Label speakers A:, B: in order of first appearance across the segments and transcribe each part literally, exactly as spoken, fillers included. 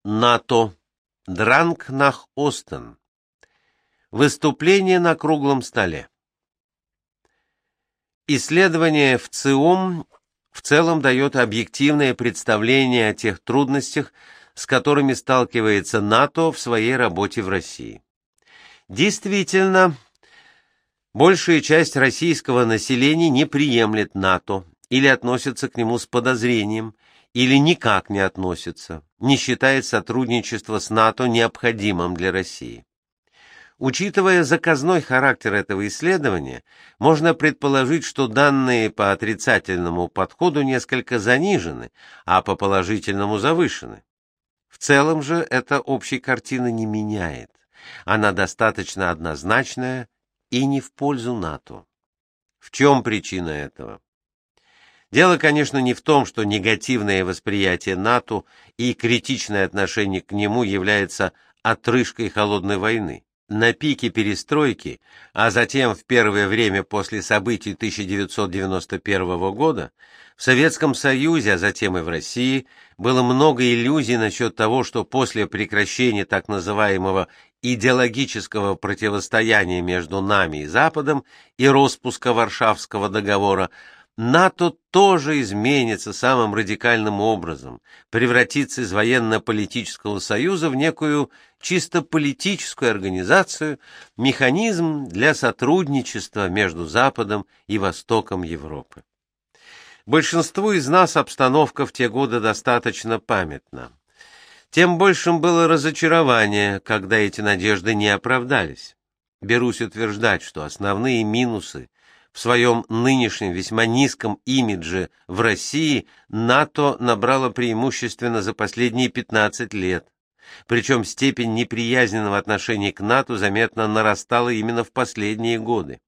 A: НАТО. Дранг нах Остен. Выступление на круглом столе. Исследование в ЦИОМ в целом дает объективное представление о тех трудностях, с которыми сталкивается НАТО в своей работе в России. Действительно, большая часть российского населения не приемлет НАТО или относится к нему с подозрением, или никак не относится, не считает сотрудничество с НАТО необходимым для России. Учитывая заказной характер этого исследования, можно предположить, что данные по отрицательному подходу несколько занижены, а по положительному завышены. В целом же это общей картины не меняет. Она достаточно однозначная и не в пользу НАТО. В чем причина этого? Дело, конечно, не в том, что негативное восприятие НАТО и критичное отношение к нему является отрыжкой холодной войны. На пике перестройки, а затем в первое время после событий тысяча девятьсот девяносто первого года, в Советском Союзе, а затем и в России, было много иллюзий насчет того, что после прекращения так называемого идеологического противостояния между нами и Западом и распуска Варшавского договора, НАТО тоже изменится самым радикальным образом, превратится из военно-политического союза в некую чисто политическую организацию, механизм для сотрудничества между Западом и Востоком Европы. Большинству из нас обстановка в те годы достаточно памятна. Тем большим было разочарование, когда эти надежды не оправдались. Берусь утверждать, что основные минусы в своем нынешнем весьма низком имидже в России НАТО набрало преимущественно за последние пятнадцать лет. Причем степень неприязненного отношения к НАТО заметно нарастала именно в последние годы.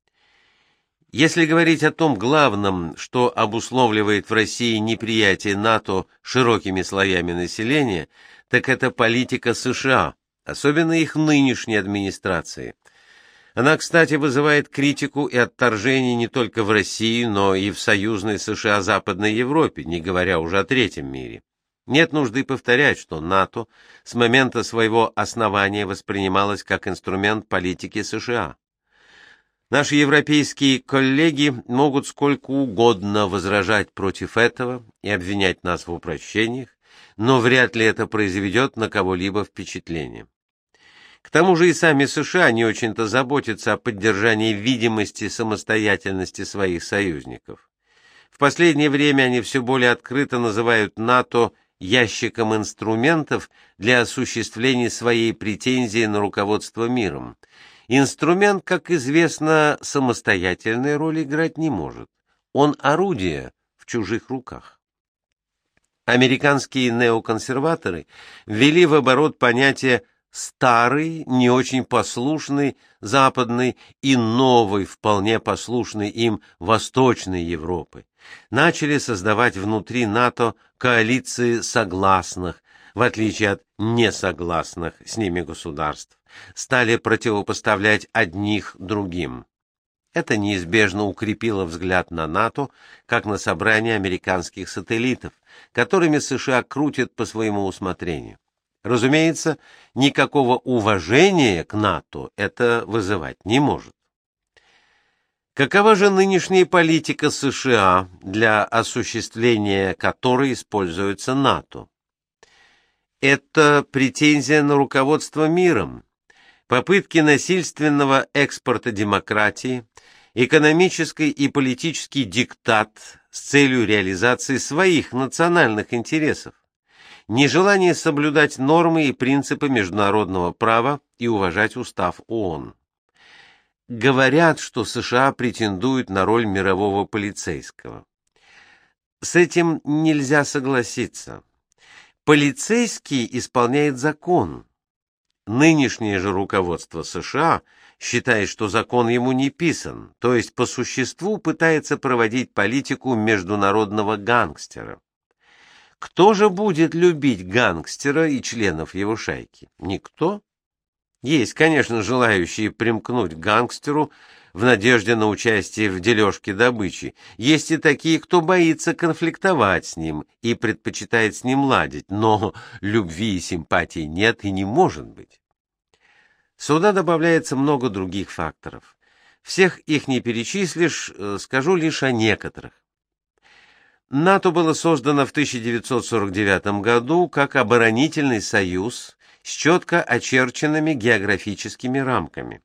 A: Если говорить о том главном, что обусловливает в России неприятие НАТО широкими слоями населения, так это политика США, особенно их нынешней администрации. Она, кстати, вызывает критику и отторжение не только в России, но и в союзной США Западной Европе, не говоря уже о третьем мире. Нет нужды повторять, что НАТО с момента своего основания воспринималось как инструмент политики США. Наши европейские коллеги могут сколько угодно возражать против этого и обвинять нас в упрощениях, но вряд ли это произведет на кого-либо впечатление. К тому же и сами США не очень-то заботятся о поддержании видимости самостоятельности своих союзников. В последнее время они все более открыто называют НАТО ящиком инструментов для осуществления своей претензии на руководство миром. Инструмент, как известно, самостоятельной роли играть не может. Он орудие в чужих руках. Американские неоконсерваторы ввели в оборот понятие старый, не очень послушный Западной и новой, вполне послушной им Восточной Европы. Начали создавать внутри НАТО коалиции согласных, в отличие от несогласных с ними государств. Стали противопоставлять одних другим. Это неизбежно укрепило взгляд на НАТО, как на собрание американских сателлитов, которыми США крутят по своему усмотрению. Разумеется, никакого уважения к НАТО это вызывать не может. Какова же нынешняя политика США, для осуществления которой используется НАТО? Это претензия на руководство миром, попытки насильственного экспорта демократии, экономический и политический диктат с целью реализации своих национальных интересов, нежелание соблюдать нормы и принципы международного права и уважать устав ООН. Говорят, что США претендуют на роль мирового полицейского. С этим нельзя согласиться. Полицейский исполняет закон. Нынешнее же руководство США считает, что закон ему не писан, то есть по существу пытается проводить политику международного гангстера. Кто же будет любить гангстера и членов его шайки? Никто. Есть, конечно, желающие примкнуть к гангстеру в надежде на участие в дележке добычи. Есть и такие, кто боится конфликтовать с ним и предпочитает с ним ладить, но любви и симпатии нет и не может быть. Сюда добавляется много других факторов. Всех их не перечислишь, скажу лишь о некоторых. НАТО было создано в тысяча девятьсот сорок девятом году как оборонительный союз с четко очерченными географическими рамками.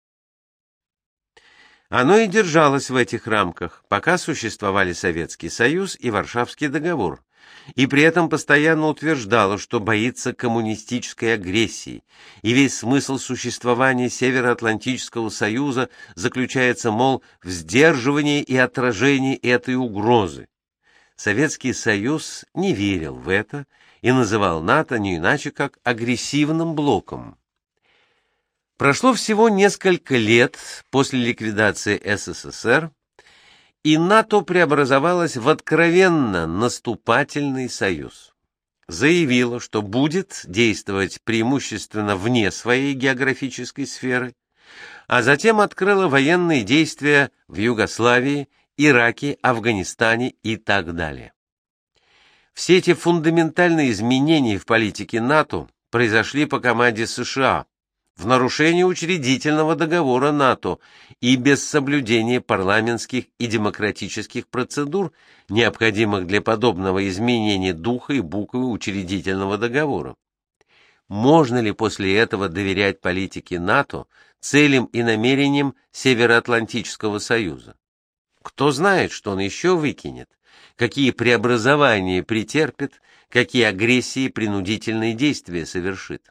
A: Оно и держалось в этих рамках, пока существовали Советский Союз и Варшавский договор, и при этом постоянно утверждало, что боится коммунистической агрессии, и весь смысл существования Североатлантического Союза заключается, мол, в сдерживании и отражении этой угрозы. Советский Союз не верил в это и называл НАТО не иначе как агрессивным блоком. Прошло всего несколько лет после ликвидации СССР, и НАТО преобразовалось в откровенно наступательный союз. Заявило, что будет действовать преимущественно вне своей географической сферы, а затем открыло военные действия в Югославии, Ираке, Афганистане и так далее. Все эти фундаментальные изменения в политике НАТО произошли по команде США, в нарушении учредительного договора НАТО и без соблюдения парламентских и демократических процедур, необходимых для подобного изменения духа и буквы учредительного договора. Можно ли после этого доверять политике НАТО, целям и намерениям Североатлантического Союза? Кто знает, что он еще выкинет, какие преобразования претерпит, какие агрессии и принудительные действия совершит.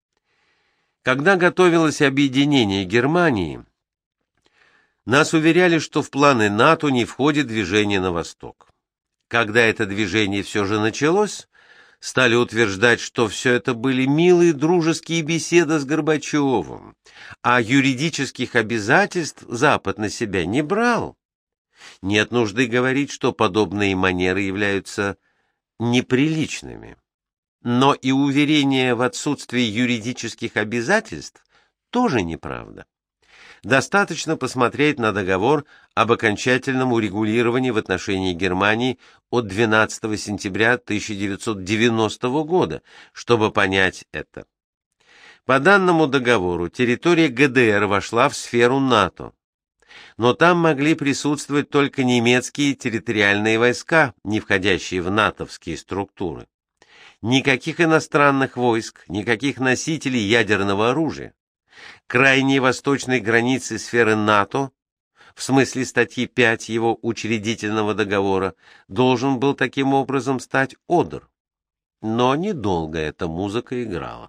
A: Когда готовилось объединение Германии, нас уверяли, что в планы НАТО не входит движение на восток. Когда это движение все же началось, стали утверждать, что все это были милые дружеские беседы с Горбачевым, а юридических обязательств Запад на себя не брал. Нет нужды говорить, что подобные манеры являются неприличными. Но и уверение в отсутствии юридических обязательств тоже неправда. Достаточно посмотреть на договор об окончательном урегулировании в отношении Германии от двенадцатого сентября тысяча девятьсот девяностого года, чтобы понять это. По данному договору территория ГДР вошла в сферу НАТО, но там могли присутствовать только немецкие территориальные войска, не входящие в натовские структуры. Никаких иностранных войск, никаких носителей ядерного оружия. Крайней восточной границей сферы НАТО, в смысле статьи пять его учредительного договора, должен был таким образом стать Одер. Но недолго эта музыка играла.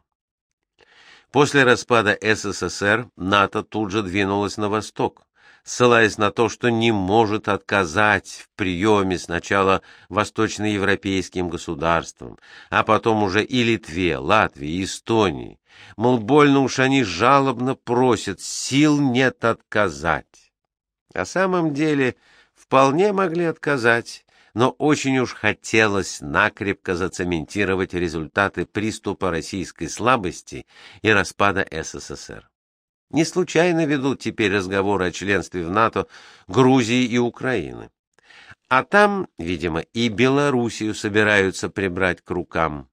A: После распада СССР НАТО тут же двинулось на восток, ссылаясь на то, что не может отказать в приеме сначала восточноевропейским государствам, а потом уже и Литве, Латвии, и Эстонии. Мол, больно уж они жалобно просят, сил нет отказать. На самом деле вполне могли отказать, но очень уж хотелось накрепко зацементировать результаты приступа российской слабости и распада СССР. Не случайно ведут теперь разговоры о членстве в НАТО Грузии и Украины. А там, видимо, и Белоруссию собираются прибрать к рукам.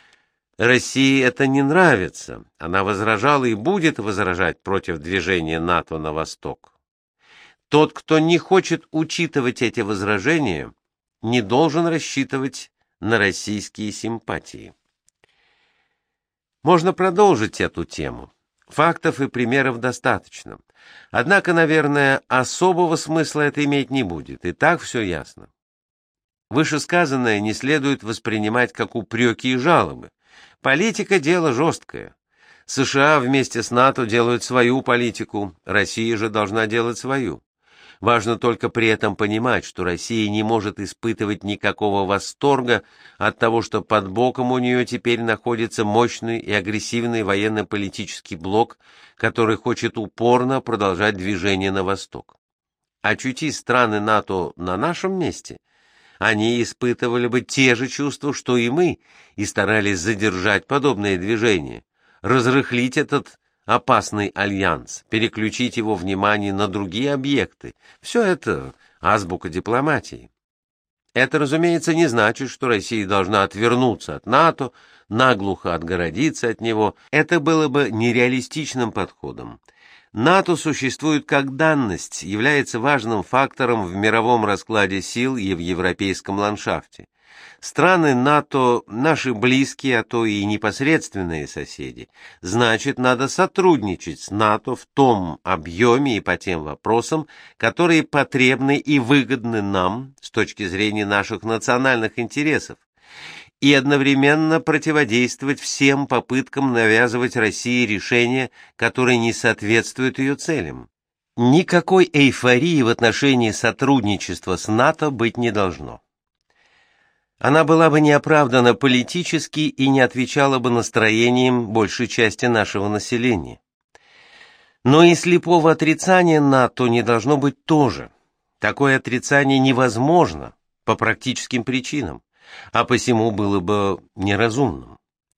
A: России это не нравится. Она возражала и будет возражать против движения НАТО на восток. Тот, кто не хочет учитывать эти возражения, не должен рассчитывать на российские симпатии. Можно продолжить эту тему. Фактов и примеров достаточно. Однако, наверное, особого смысла это иметь не будет, и так все ясно. Вышесказанное не следует воспринимать как упреки и жалобы. Политика – дело жесткое. США вместе с НАТО делают свою политику, Россия же должна делать свою. Важно только при этом понимать, что Россия не может испытывать никакого восторга от того, что под боком у нее теперь находится мощный и агрессивный военно-политический блок, который хочет упорно продолжать движение на восток. Очутись страны НАТО на нашем месте, они испытывали бы те же чувства, что и мы, и старались задержать подобное движение, разрыхлить этот опасный альянс, переключить его внимание на другие объекты. Все это азбука дипломатии. Это, разумеется, не значит, что Россия должна отвернуться от НАТО, наглухо отгородиться от него. Это было бы нереалистичным подходом. НАТО существует как данность, является важным фактором в мировом раскладе сил и в европейском ландшафте. Страны НАТО – наши близкие, а то и непосредственные соседи. Значит, надо сотрудничать с НАТО в том объеме и по тем вопросам, которые потребны и выгодны нам с точки зрения наших национальных интересов, и одновременно противодействовать всем попыткам навязывать России решения, которые не соответствуют ее целям. Никакой эйфории в отношении сотрудничества с НАТО быть не должно. Она была бы неоправдана политически и не отвечала бы настроениям большей части нашего населения. Но и слепого отрицания НАТО не должно быть тоже. Такое отрицание невозможно по практическим причинам, а посему было бы неразумным.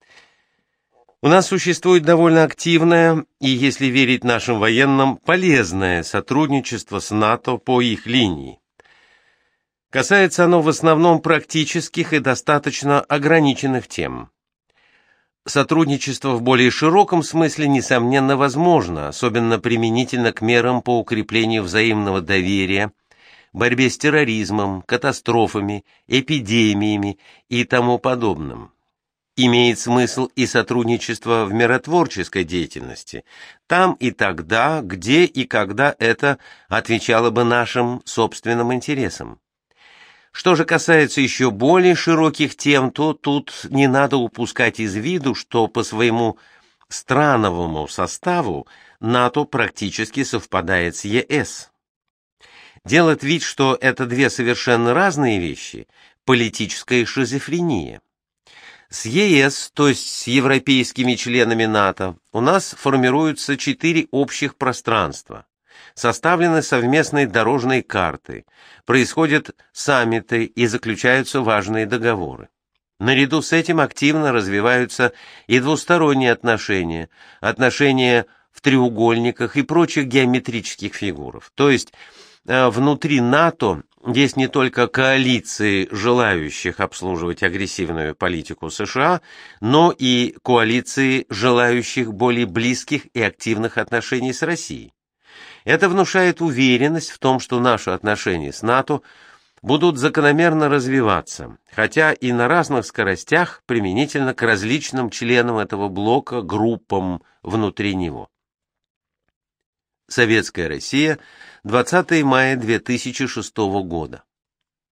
A: У нас существует довольно активное и, если верить нашим военным, полезное сотрудничество с НАТО по их линии. Касается оно в основном практических и достаточно ограниченных тем. Сотрудничество в более широком смысле, несомненно, возможно, особенно применительно к мерам по укреплению взаимного доверия, борьбе с терроризмом, катастрофами, эпидемиями и тому подобным. Имеет смысл и сотрудничество в миротворческой деятельности, там и тогда, где и когда это отвечало бы нашим собственным интересам. Что же касается еще более широких тем, то тут не надо упускать из виду, что по своему страновому составу НАТО практически совпадает с ЕС. Делать вид, что это две совершенно разные вещи – политическая шизофрения. С ЕС, то есть с европейскими членами НАТО, у нас формируются четыре общих пространства. Составлены совместные дорожные карты, происходят саммиты и заключаются важные договоры. Наряду с этим активно развиваются и двусторонние отношения, отношения в треугольниках и прочих геометрических фигурах. То есть внутри НАТО есть не только коалиции желающих обслуживать агрессивную политику США, но и коалиции желающих более близких и активных отношений с Россией. Это внушает уверенность в том, что наши отношения с НАТО будут закономерно развиваться, хотя и на разных скоростях применительно к различным членам этого блока, группам внутри него. Советская Россия, двадцатое мая две тысячи шестого года.